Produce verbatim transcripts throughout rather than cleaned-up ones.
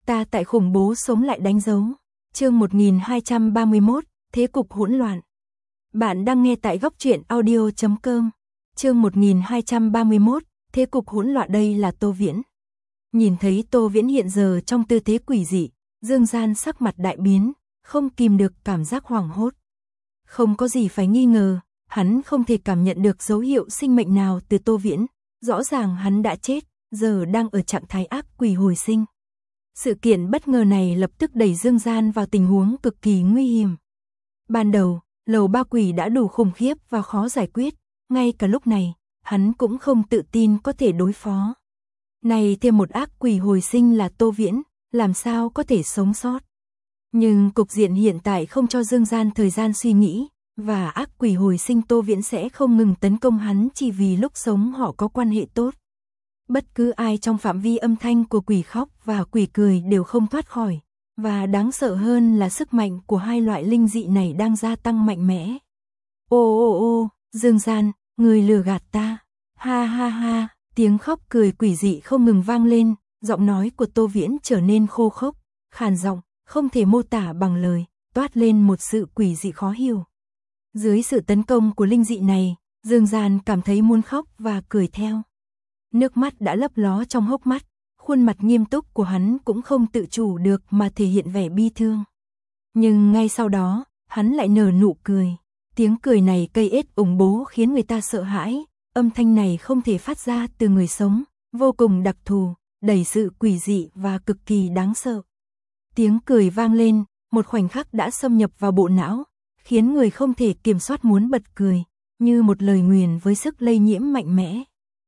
Ta tại khủng bố sống lại đánh dấu. Chương một nghìn hai trăm ba mươi mốt, thế cục hỗn loạn. Bạn đang nghe tại góc truyện audio chấm com. Chương một nghìn hai trăm ba mươi mốt, thế cục hỗn loạn. Đây là Tô Viễn. Nhìn thấy Tô Viễn hiện giờ trong tư thế quỷ dị, Dương Gian sắc mặt đại biến, không kìm được cảm giác hoảng hốt. Không có gì phải nghi ngờ, hắn không thể cảm nhận được dấu hiệu sinh mệnh nào từ Tô Viễn, rõ ràng hắn đã chết, giờ đang ở trạng thái ác quỷ hồi sinh. Sự kiện bất ngờ này lập tức đẩy Dương Gian vào tình huống cực kỳ nguy hiểm. Ban đầu, lầu ba quỷ đã đủ khủng khiếp và khó giải quyết, ngay cả lúc này, hắn cũng không tự tin có thể đối phó. Này thêm một ác quỷ hồi sinh là Tô Viễn, làm sao có thể sống sót. Nhưng cục diện hiện tại không cho Dương Gian thời gian suy nghĩ, và ác quỷ hồi sinh Tô Viễn sẽ không ngừng tấn công hắn chỉ vì lúc sống họ có quan hệ tốt. Bất cứ ai trong phạm vi âm thanh của quỷ khóc và quỷ cười đều không thoát khỏi, và đáng sợ hơn là sức mạnh của hai loại linh dị này đang gia tăng mạnh mẽ. Ô ô ô, Dương Gian, người lừa gạt ta, ha ha ha, tiếng khóc cười quỷ dị không ngừng vang lên, giọng nói của Tô Viễn trở nên khô khốc, khàn giọng, không thể mô tả bằng lời, toát lên một sự quỷ dị khó hiểu. Dưới sự tấn công của linh dị này, Dương Gian cảm thấy muốn khóc và cười theo. Nước mắt đã lấp ló trong hốc mắt, khuôn mặt nghiêm túc của hắn cũng không tự chủ được mà thể hiện vẻ bi thương. Nhưng ngay sau đó, hắn lại nở nụ cười. Tiếng cười này cây ết ủng bố khiến người ta sợ hãi, âm thanh này không thể phát ra từ người sống, vô cùng đặc thù, đầy sự quỷ dị và cực kỳ đáng sợ. Tiếng cười vang lên, một khoảnh khắc đã xâm nhập vào bộ não, khiến người không thể kiểm soát muốn bật cười, như một lời nguyền với sức lây nhiễm mạnh mẽ.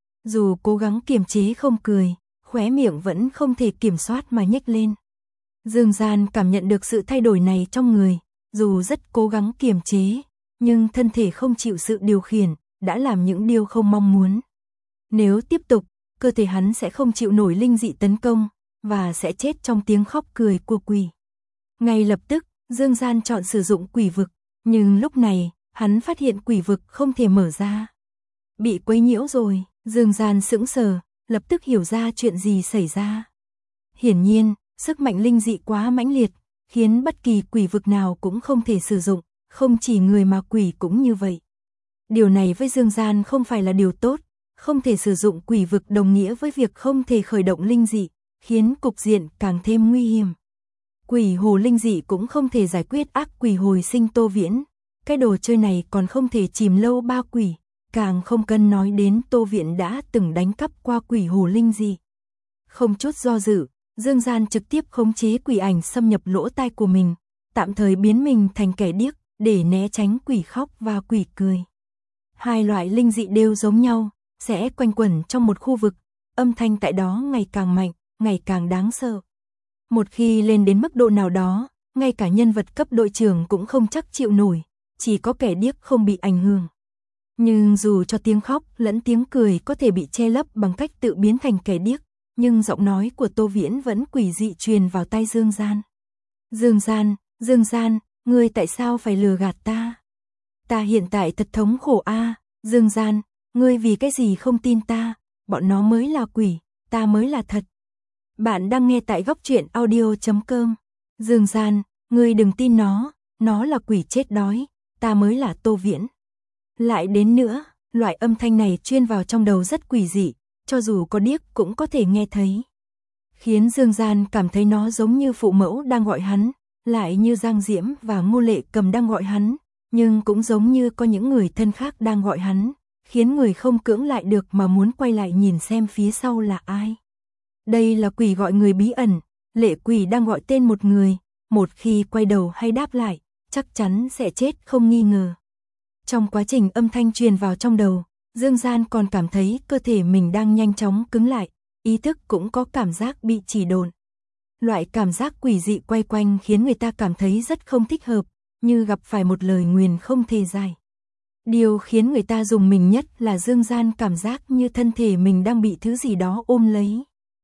Dù cố gắng kiềm chế không cười, khóe miệng vẫn không thể kiểm soát mà nhếch lên. Dương Gian cảm nhận được sự thay đổi này trong người, dù rất cố gắng kiềm chế, nhưng thân thể không chịu sự điều khiển, đã làm những điều không mong muốn. Nếu tiếp tục, cơ thể hắn sẽ không chịu nổi linh dị tấn công, và sẽ chết trong tiếng khóc cười của quỷ. Ngay lập tức, Dương Gian chọn sử dụng quỷ vực, nhưng lúc này, hắn phát hiện quỷ vực không thể mở ra. Bị quấy nhiễu rồi. Dương Gian sững sờ, lập tức hiểu ra chuyện gì xảy ra. Hiển nhiên, sức mạnh linh dị quá mãnh liệt, khiến bất kỳ quỷ vực nào cũng không thể sử dụng, không chỉ người mà quỷ cũng như vậy. Điều này với Dương Gian không phải là điều tốt, không thể sử dụng quỷ vực đồng nghĩa với việc không thể khởi động linh dị, khiến cục diện càng thêm nguy hiểm. Quỷ hồ linh dị cũng không thể giải quyết ác quỷ hồi sinh Tô Viễn, cái đồ chơi này còn không thể chìm lâu ba quỷ. Càng không cần nói đến Tô Viễn đã từng đánh cắp qua quỷ hồ linh gì. Không chút do dự, Dương Gian trực tiếp khống chế quỷ ảnh xâm nhập lỗ tai của mình, tạm thời biến mình thành kẻ điếc, để né tránh quỷ khóc và quỷ cười. Hai loại linh dị đều giống nhau, sẽ quanh quẩn trong một khu vực, âm thanh tại đó ngày càng mạnh, ngày càng đáng sợ. Một khi lên đến mức độ nào đó, ngay cả nhân vật cấp đội trưởng cũng không chắc chịu nổi, chỉ có kẻ điếc không bị ảnh hưởng. Nhưng dù cho tiếng khóc lẫn tiếng cười có thể bị che lấp bằng cách tự biến thành kẻ điếc, nhưng giọng nói của Tô Viễn vẫn quỷ dị truyền vào tai Dương Gian. Dương Gian, Dương Gian, ngươi tại sao phải lừa gạt ta? Ta hiện tại thật thống khổ a, à. Dương Gian, ngươi vì cái gì không tin ta? Bọn nó mới là quỷ, ta mới là thật. Bạn đang nghe tại góc truyện audio chấm com. Dương Gian, ngươi đừng tin nó, nó là quỷ chết đói, ta mới là Tô Viễn. Lại đến nữa, loại âm thanh này chuyên vào trong đầu rất quỷ dị, cho dù có điếc cũng có thể nghe thấy. Khiến Dương Gian cảm thấy nó giống như phụ mẫu đang gọi hắn, lại như Giang Diễm và Ngô Lệ Cầm đang gọi hắn, nhưng cũng giống như có những người thân khác đang gọi hắn, khiến người không cưỡng lại được mà muốn quay lại nhìn xem phía sau là ai. Đây là quỷ gọi người bí ẩn, lệ quỷ đang gọi tên một người, một khi quay đầu hay đáp lại, chắc chắn sẽ chết không nghi ngờ. Trong quá trình âm thanh truyền vào trong đầu, Dương Gian còn cảm thấy cơ thể mình đang nhanh chóng cứng lại, ý thức cũng có cảm giác bị chỉ độn. Loại cảm giác quỷ dị quay quanh khiến người ta cảm thấy rất không thích hợp, như gặp phải một lời nguyền không thể giải. Điều khiến người ta rùng mình nhất là Dương Gian cảm giác như thân thể mình đang bị thứ gì đó ôm lấy.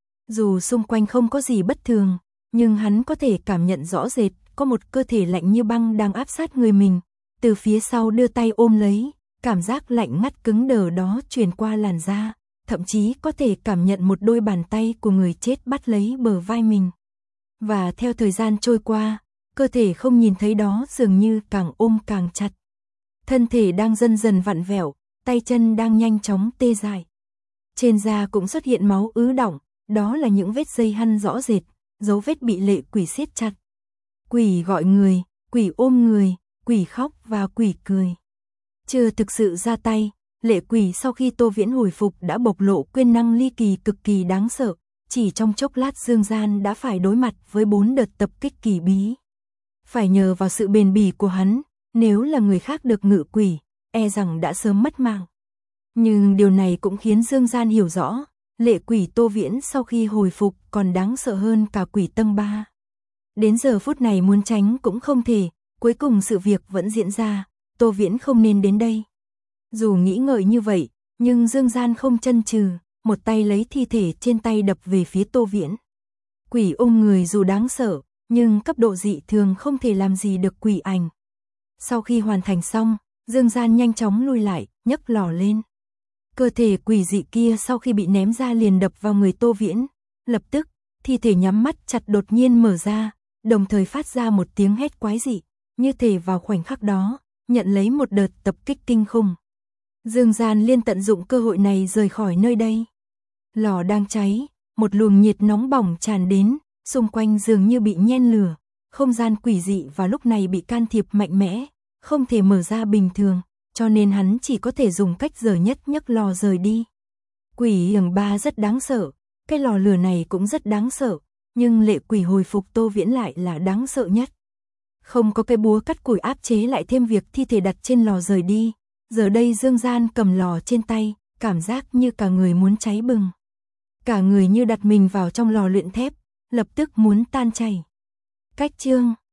Dù xung quanh không có gì bất thường, nhưng hắn có thể cảm nhận rõ rệt có một cơ thể lạnh như băng đang áp sát người mình. Từ phía sau đưa tay ôm lấy, cảm giác lạnh ngắt cứng đờ đó truyền qua làn da, thậm chí có thể cảm nhận một đôi bàn tay của người chết bắt lấy bờ vai mình. Và theo thời gian trôi qua, cơ thể không nhìn thấy đó dường như càng ôm càng chặt. Thân thể đang dần dần vặn vẹo, tay chân đang nhanh chóng tê dại. Trên da cũng xuất hiện máu ứ đọng, đó là những vết dây hằn rõ rệt, dấu vết bị lệ quỷ siết chặt. Quỷ gọi người, quỷ ôm người, quỷ khóc và quỷ cười. Chưa thực sự ra tay, lệ quỷ sau khi Tô Viễn hồi phục đã bộc lộ quyền năng ly kỳ cực kỳ đáng sợ. Chỉ trong chốc lát Dương Gian đã phải đối mặt với bốn đợt tập kích kỳ bí. Phải nhờ vào sự bền bỉ của hắn, nếu là người khác được ngự quỷ, e rằng đã sớm mất mạng. Nhưng điều này cũng khiến Dương Gian hiểu rõ, lệ quỷ Tô Viễn sau khi hồi phục còn đáng sợ hơn cả quỷ tầng ba. Đến giờ phút này muốn tránh cũng không thể, cuối cùng sự việc vẫn diễn ra, Tô Viễn không nên đến đây. Dù nghĩ ngợi như vậy, nhưng Dương Gian không chần chừ, một tay lấy thi thể trên tay đập về phía Tô Viễn. Quỷ ôm người dù đáng sợ, nhưng cấp độ dị thường không thể làm gì được quỷ ảnh. Sau khi hoàn thành xong, Dương Gian nhanh chóng lui lại, nhấc lò lên. Cơ thể quỷ dị kia sau khi bị ném ra liền đập vào người Tô Viễn. Lập tức, thi thể nhắm mắt chặt đột nhiên mở ra, đồng thời phát ra một tiếng hét quái dị, như thể vào khoảnh khắc đó, nhận lấy một đợt tập kích kinh khủng. Dương Gian liên tận dụng cơ hội này rời khỏi nơi đây. Lò đang cháy, một luồng nhiệt nóng bỏng tràn đến, xung quanh dường như bị nhen lửa, không gian quỷ dị vào lúc này bị can thiệp mạnh mẽ, không thể mở ra bình thường, cho nên hắn chỉ có thể dùng cách dở nhất nhấc lò rời đi. Quỷ tầng ba rất đáng sợ, cái lò lửa này cũng rất đáng sợ, nhưng lệ quỷ hồi phục Tô Viễn lại là đáng sợ nhất. Không có cái búa cắt củi áp chế lại thêm việc thi thể đặt trên lò rời đi, giờ đây Dương Gian cầm lò trên tay, cảm giác như cả người muốn cháy bừng. Cả người như đặt mình vào trong lò luyện thép, lập tức muốn tan chảy. Cách chương